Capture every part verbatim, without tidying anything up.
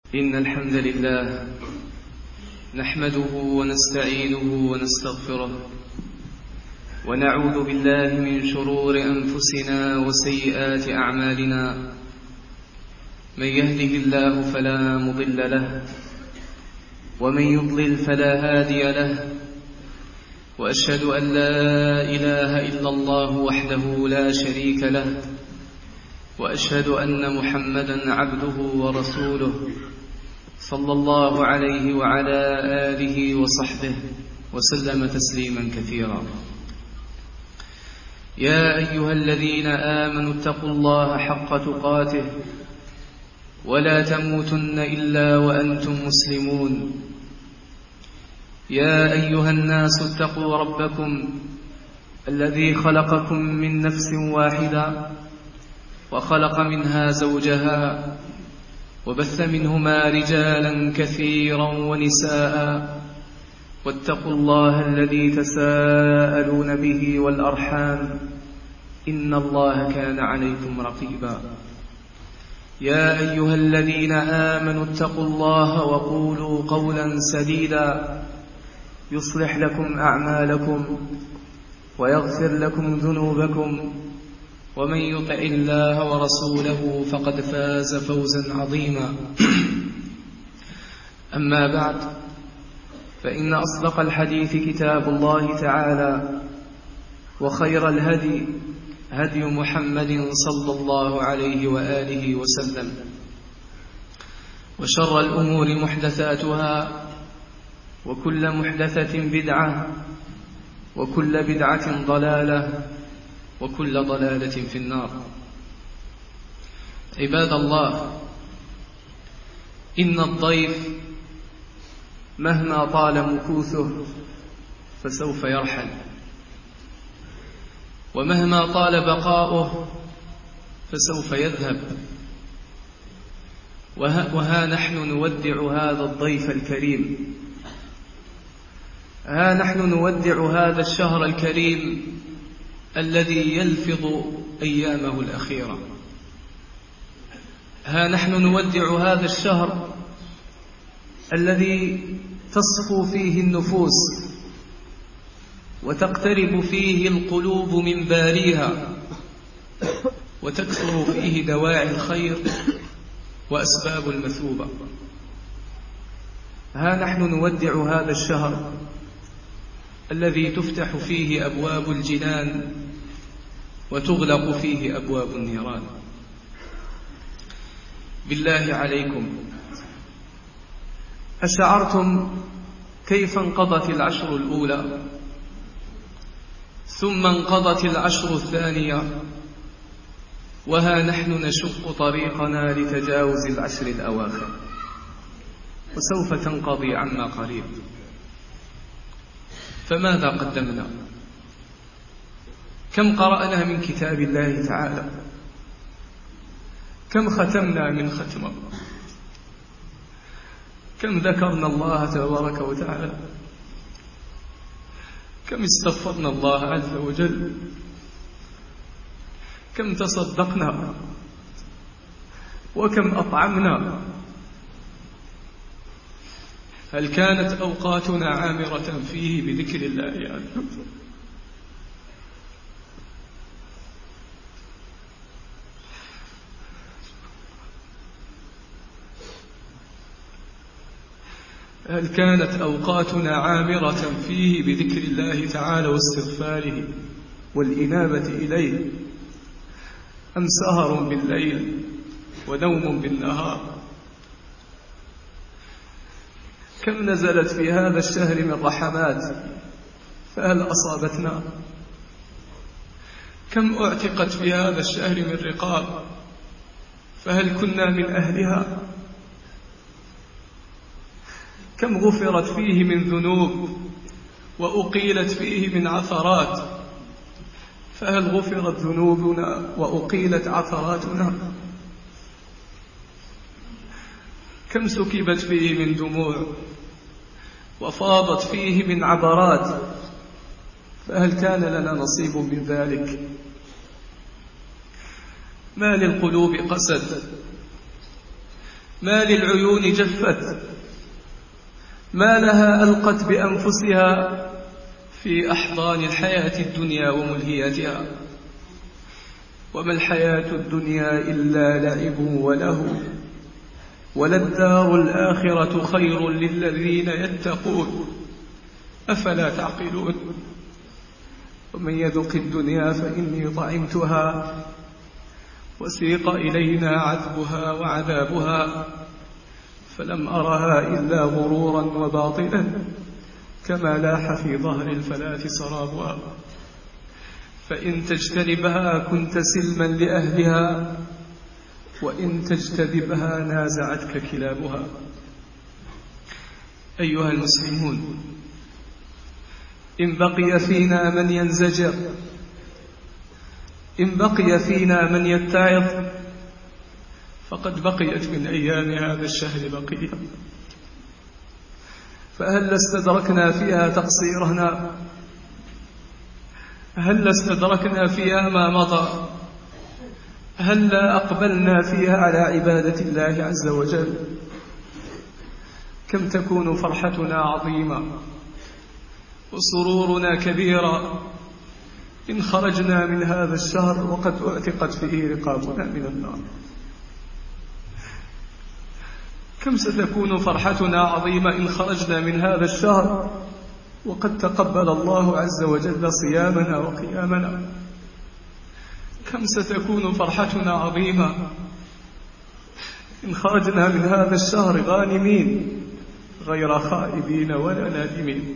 إن الحمد لله نحمده ونستعينه ونستغفره ونعوذ بالله من شرور أنفسنا وسيئات أعمالنا. من يهده الله فلا مضل له ومن يضلل فلا هادي له، وأشهد أن لا إله إلا الله وحده لا شريك له، وأشهد أن محمدا عبده ورسوله صلى الله عليه وعلى آله وصحبه وسلم تسليما كثيرا. يا أيها الذين آمنوا اتقوا الله حق تقاته ولا تموتن إلا وأنتم مسلمون. يا أيها الناس اتقوا ربكم الذي خلقكم من نفس واحدة وخلق منها زوجها وبث منهما رجالا كثيرا ونساء، واتقوا الله الذي تساءلون به والأرحام إن الله كان عليكم رقيبا. يا أيها الذين آمنوا اتقوا الله وقولوا قولا سديدا يصلح لكم أعمالكم ويغفر لكم ذنوبكم، ومن يطع الله ورسوله فقد فاز فوزا عظيما. أما بعد، فإن أصدق الحديث كتاب الله تعالى، وخير الهدي هدي محمد صلى الله عليه وآله وسلم، وشر الأمور محدثاتها، وكل محدثة بدعة، وكل بدعة ضلالة، وكل ضلالة في النار. عباد الله، إن الضيف مهما طال مكوثه فسوف يرحل، ومهما طال بقاؤه فسوف يذهب. وها, وها نحن نودع هذا الضيف الكريم، ها نحن نودع هذا الشهر الكريم الذي يلفظ أيامه الأخيرة. ها نحن نودع هذا الشهر الذي تصفو فيه النفوس وتقترب فيه القلوب من باريها، وتكثر فيه دواعي الخير وأسباب المثوبة. ها نحن نودع هذا الشهر الذي تفتح فيه أبواب الجنان وتغلق فيه أبواب النيران. بالله عليكم، أشعرتم كيف انقضت العشر الأولى، ثم انقضت العشر الثانية، وها نحن نشق طريقنا لتجاوز العشر الأواخر، وسوف تنقضي عما قريب. فماذا قدمنا؟ كم قرأنا من كتاب الله تعالى؟ كم ختمنا من ختمة؟ كم ذكرنا الله تبارك وتعالى؟ كم استغفرنا الله عز وجل؟ كم تصدقنا؟ وكم أطعمنا؟ هل كانت أوقاتنا عامرة فيه بذكر الله يعني؟ هل كانت أوقاتنا عامرة فيه بذكر الله تعالى واستغفاره والإنابة إليه، أم سهر بالليل ونوم بالنهار؟ كم نزلت في هذا الشهر من رحمات فهل أصابتنا؟ كم أعتقت في هذا الشهر من رقاب فهل كنا من أهلها؟ كم غفرت فيه من ذنوب وأقيلت فيه من عثرات فهل غفرت ذنوبنا وأقيلت عثراتنا؟ كم سكبت فيه من دموع وفاضت فيه من عبرات فهل كان لنا نصيب من ذلك؟ ما للقلوب قسد ما للعيون جفت، ما لها ألقت بأنفسها في أحضان الحياة الدنيا وملهياتها. وما الحياة الدنيا إلا لعب وله، وللدار الآخرة خير للذين يتقون، أفلا تعقلون؟ ومن يذق الدنيا فإني طعمتها، وسيق إلينا عذبها وعذابها، فلم أرها إلا غرورا وباطلا، كما لاح في ظهر الفلاة سرابها. فإن تجتنبها كنت سلما لأهلها، وإن تجتذبها نازعتك كلابها. أيها المسلمون، إن بقي فينا من ينزجر، إن بقي فينا من يتعظ، فقد بقيت من أيام هذا الشهر بقية. فهل استدركنا فيها تقصيرنا؟ هل استدركنا فيها ما مضى؟ هل لا أقبلنا فيها على عبادة الله عز وجل؟ كم تكون فرحتنا عظيمة وسرورنا كبيرا إن خرجنا من هذا الشهر وقد اعتقت فيه رقابنا من النار. كم ستكون فرحتنا عظيمة إن خرجنا من هذا الشهر وقد تقبل الله عز وجل صيامنا وقيامنا. كم ستكون فرحتنا عظيمة إن خرجنا من هذا الشهر غانمين غير خائبين ولا نادمين.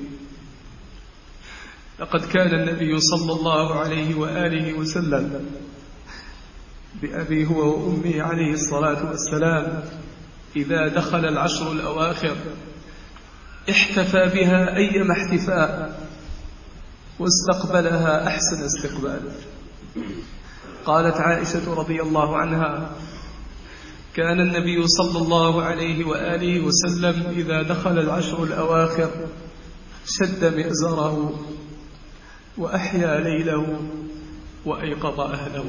لقد كان النبي صلى الله عليه وآله وسلم بأبي هو وأمي عليه الصلاة والسلام إذا دخل العشر الأواخر احتفى بها أيما احتفاء واستقبلها أحسن استقبال. قالت عائشة رضي الله عنها: كان النبي صلى الله عليه وآله وسلم إذا دخل العشر الأواخر شد مئزره وأحيا ليله وأيقظ أهله.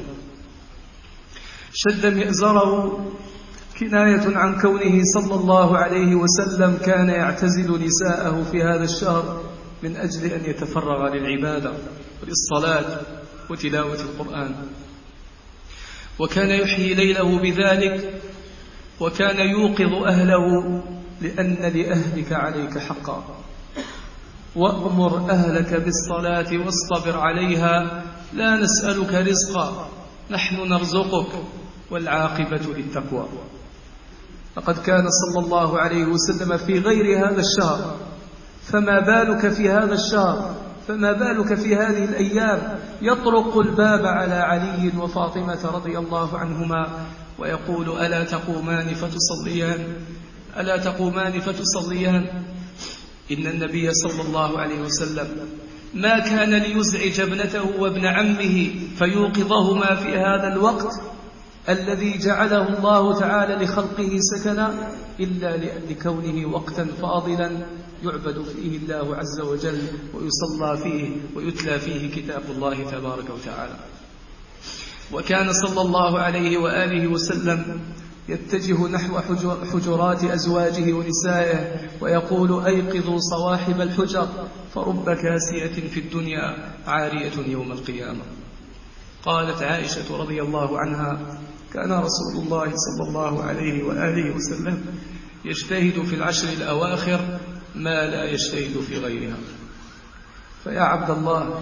شد مئزره كناية عن كونه صلى الله عليه وسلم كان يعتزل نساءه في هذا الشهر من أجل أن يتفرغ للعبادة وللصلاة وتلاوة القرآن، وكان يحيي ليله بذلك، وكان يوقظ أهله لأن لأهلك عليك حقا. وأمر أهلك بالصلاة واصطبر عليها، لا نسألك رزقا نحن نرزقك والعاقبة للتقوى. لقد كان صلى الله عليه وسلم في غير هذا الشهر، فما بالك في هذا الشهر، فما بالك في هذه الأيام، يطرق الباب على علي وفاطمة رضي الله عنهما ويقول: ألا تقومان فتصليان، ألا تقومان فتصليان. إن النبي صلى الله عليه وسلم ما كان ليزعج ابنته وابن عمه فيوقظهما في هذا الوقت الذي جعله الله تعالى لخلقه سكنا إلا لكونه وقتا فاضلا يعبد فيه الله عز وجل ويصلى فيه ويتلى فيه كتاب الله تبارك وتعالى. وكان صلى الله عليه وآله وسلم يتجه نحو حجرات أزواجه ونسائه ويقول: أيقظوا صواحب الحجر فرب كاسية في الدنيا عارية يوم القيامة. قالت عائشة رضي الله عنها: كان رسول الله صلى الله عليه وآله وسلم يجتهد في العشر الأواخر ما لا يجتهد في غيرها. فيا عبد الله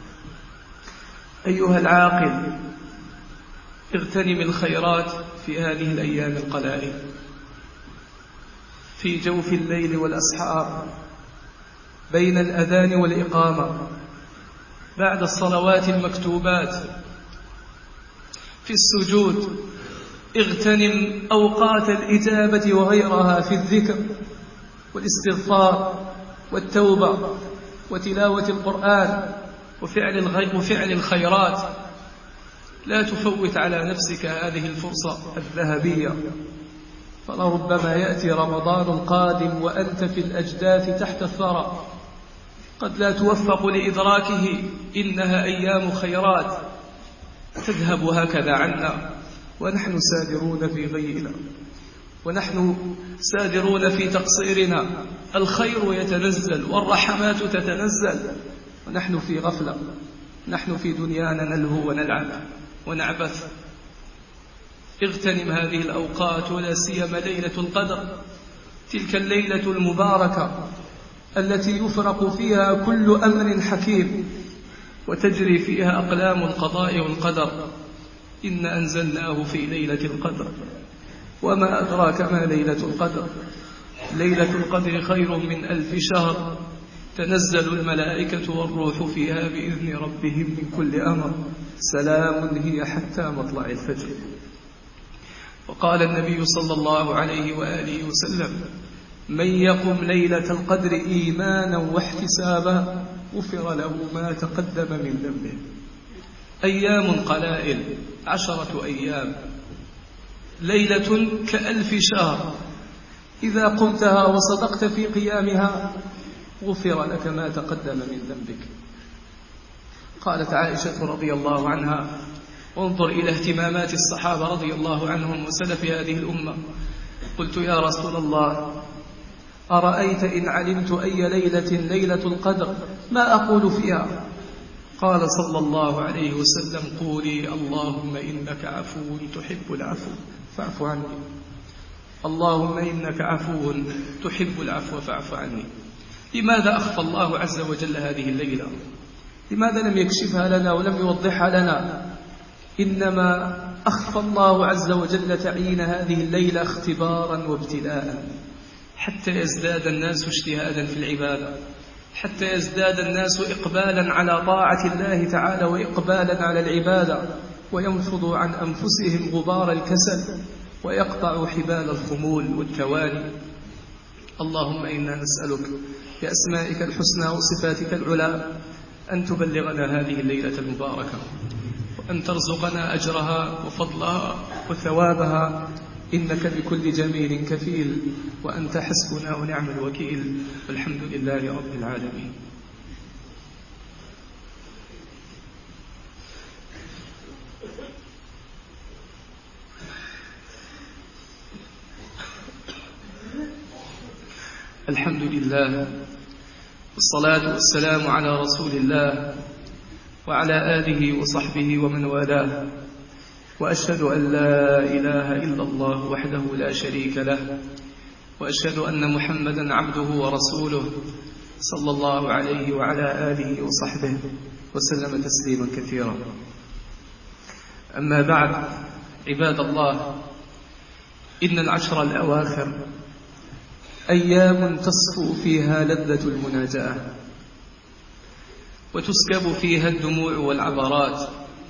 أيها العاقل، اغتنم الخيرات في هذه الأيام القلائل، في جوف الليل والأسحار، بين الأذان والإقامة، بعد الصلوات المكتوبات، في السجود. اغتنم أوقات الإجابة وغيرها في الذكر والاستغفار والتوبة وتلاوة القرآن وفعل وفعل الخيرات. لا تفوت على نفسك هذه الفرصة الذهبية، فلربما يأتي رمضان قادم وأنت في الأجداث تحت الثرى، قد لا توفق لإدراكه. إنها أيام خيرات تذهب هكذا عنا ونحن سادرون في غينا. ونحن سادرون في تقصيرنا، الخير يتنزل والرحمات تتنزل ونحن في غفلة، نحن في دنيانا نلهو ونلعب ونعبث. اغتنم هذه الأوقات، ولا سيما ليلة القدر، تلك الليلة المباركة التي يفرق فيها كل أمر حكيم وتجري فيها أقلام القضاء والقدر. إن أنزلناه في ليلة القدر، وما أدراك ما ليلة القدر. ليلة القدر خير من ألف شهر، تنزل الملائكة والروح فيها بإذن ربهم من كل أمر، سلام هي حتى مطلع الفجر. وقال النبي صلى الله عليه وآله وسلم: من يقم ليلة القدر إيمانا واحتسابا غفر له ما تقدم من ذنبه. أيام قلائل، عشرة أيام، ليلة كألف شهر، إذا قمتها وصدقت في قيامها غفر لك ما تقدم من ذنبك. قالت عائشة رضي الله عنها: وانظر إلى اهتمامات الصحابة رضي الله عنهم وسلف هذه الأمة. قلت: يا رسول الله، أرأيت إن علمت أي ليلة ليلة القدر ما أقول فيها؟ قال صلى الله عليه وسلم: قولي اللهم إنك عفو تحب العفو فاعف عني. اللهم إنك عفو تحب العفو فاعف عني. لماذا أخفى الله عز وجل هذه الليلة؟ لماذا لم يكشفها لنا ولم يوضحها لنا؟ إنما أخفى الله عز وجل تعيين هذه الليلة اختبارا وابتلاء، حتى يزداد الناس اجتهادا في العبادة، حتى يزداد الناس إقبالا على طاعة الله تعالى وإقبالا على العبادة، وينفضوا عن أنفسهم غبار الكسل ويقطعوا حبال الخمول والتواني. اللهم إنا نسألك بأسمائك الحسنى وصفاتك العلى أن تبلغنا هذه الليلة المباركة، وأن ترزقنا أجرها وفضلها وثوابها، إنك بكل جميل كفيل، وأنت حسبنا ونعم الوكيل، والحمد لله رب العالمين. الحمد لله، والصلاة والسلام على رسول الله وعلى آله وصحبه ومن والاه، وأشهد أن لا إله إلا الله وحده لا شريك له، وأشهد أن محمدا عبده ورسوله صلى الله عليه وعلى آله وصحبه وسلم تسليما كثيرا. أما بعد، عباد الله، إن العشر الأواخر أيام تصفو فيها لذة المناجاة، وتسكب فيها الدموع والعبرات،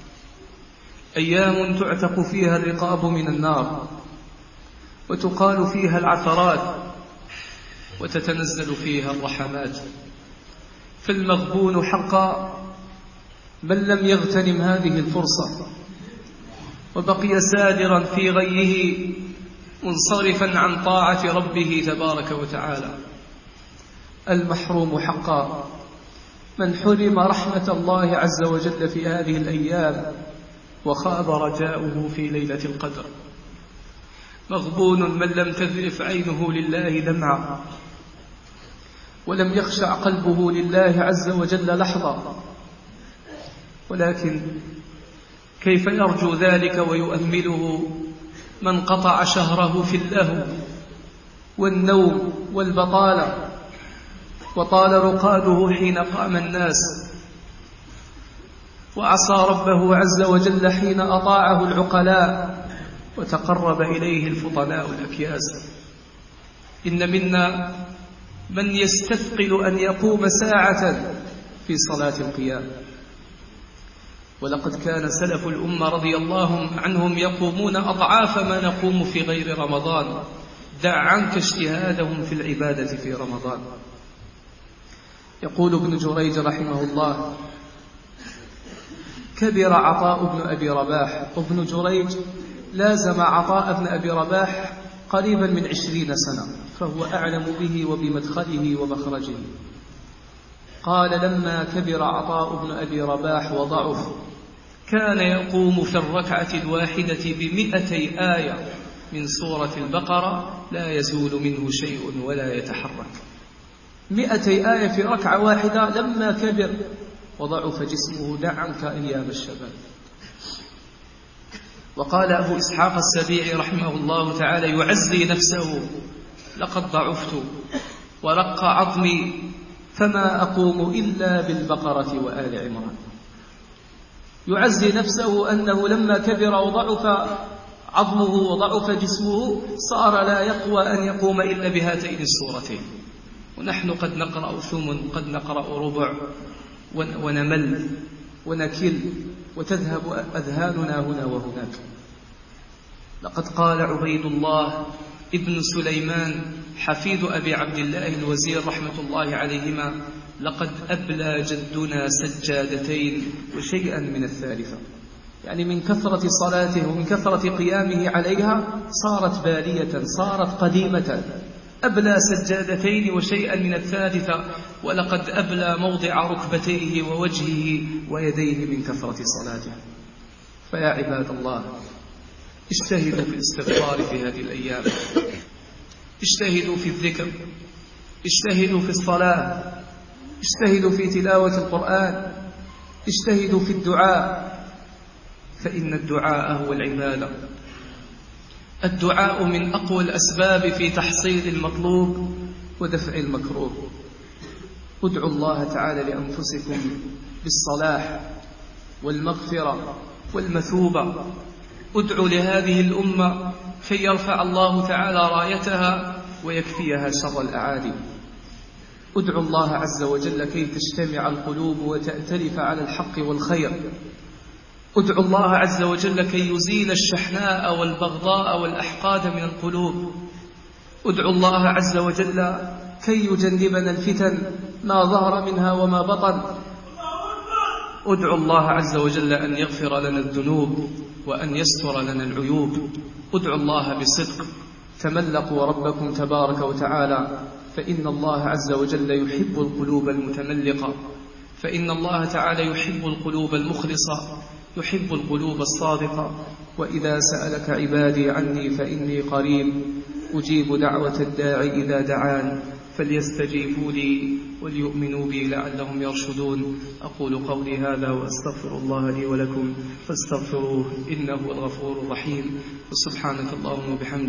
أيام تعتق فيها الرقاب من النار، وتقال فيها العثرات، وتتنزل فيها الرحمات. فالمغبون حقا من لم يغتنم هذه الفرصة وبقي سادرا في غيه منصرفا عن طاعة ربه تبارك وتعالى. المحروم حقا من حرم رحمة الله عز وجل في هذه الأيام وخاب رجاؤه في ليلة القدر. مغبون من لم تذرف عينه لله دمعا، ولم يخشع قلبه لله عز وجل لحظة. ولكن كيف يرجو ذلك ويؤمله من قطع شهره في اللهو والنوم والبطالة، وطال رقاده حين قام الناس، وعصى ربه عز وجل حين أطاعه العقلاء وتقرب إليه الفطناء الأكياس. إن منا من يستثقل أن يقوم ساعة في صلاة القيام، ولقد كان سلف الأمة رضي الله عنهم يقومون أضعاف ما نقوم في غير رمضان. دع عنك اجتهادهم في العبادة في رمضان. يقول ابن جريج رحمه الله: كبر عطاء بن أبي رباح. وابن جريج لازم عطاء بن أبي رباح قريبا من عشرين سنة، فهو أعلم به وبمدخله ومخرجه. قال: لما كبر عطاء بن أبي رباح وضعف كان يقوم في الركعة الواحدة بمئتي آية من سورة البقرة لا يزول منه شيء ولا يتحرك. مئتي آية في ركعة واحدة. لما كبر وضعف جسمه دع عنك أيام الشباب. وقال أبو إسحاق السبيعي رحمه الله تعالى يعزي نفسه: لقد ضعفت ورق عظمي فما أقوم إلا بالبقرة وآل عمران. يعزي نفسه أنه لما كبر وضعف عظمه وضعف جسمه صار لا يقوى أن يقوم إلا بهاتين السورتين. ونحن قد نقرأ ثمن، قد نقرأ ربع، ونمل ونكل وتذهب أذهاننا هنا وهناك. لقد قال عبيد الله ابن سليمان حفيد أبي عبد الله الوزير رحمة الله عليهما: لقد أبلى جدنا سجادتين وشيئا من الثالثة. يعني من كثرة صلاته ومن كثرة قيامه عليها صارت بالية، صارت قديمة. أبلى سجادتين وشيئا من الثالثة، ولقد أبلى موضع ركبتيه ووجهه ويديه من كثرة صلاته. فيا عباد الله، اجتهدوا في الاستغفار في هذه الأيام، اجتهدوا في الذكر، اجتهدوا في الصلاة، اجتهدوا في تلاوة القرآن، اجتهدوا في الدعاء، فإن الدعاء هو العبادة. الدعاء من أقوى الأسباب في تحصيل المطلوب ودفع المكروه. ادعوا الله تعالى لأنفسكم بالصلاح والمغفرة والمثوبة. ادعوا لهذه الأمة كي يرفع الله تعالى رايتها ويكفيها شر الأعادي. ادعوا الله عز وجل كي تجتمع القلوب وتأتلف على الحق والخير. ادعوا الله عز وجل كي يزيل الشحناء والبغضاء والأحقاد من القلوب. ادعوا الله عز وجل كي يجنبنا الفتن ما ظهر منها وما بطن. ادعوا الله عز وجل أن يغفر لنا الذنوب وأن يستر لنا العيوب. ادعوا الله بصدق. تملقوا ربكم تبارك وتعالى، فإن الله عز وجل يحب القلوب المتملقة، فإن الله تعالى يحب القلوب المخلصة، يحب القلوب الصادقة. وإذا سألك عبادي عني فإني قريب أجيب دعوة الداعي إذا دعان فليستجيبوا لي وليؤمنوا بي لعلهم يرشدون. أقول قولي هذا وأستغفر الله لي ولكم فاستغفروه إنه الغفور الرحيم. وسبحانك اللهم وبحمدك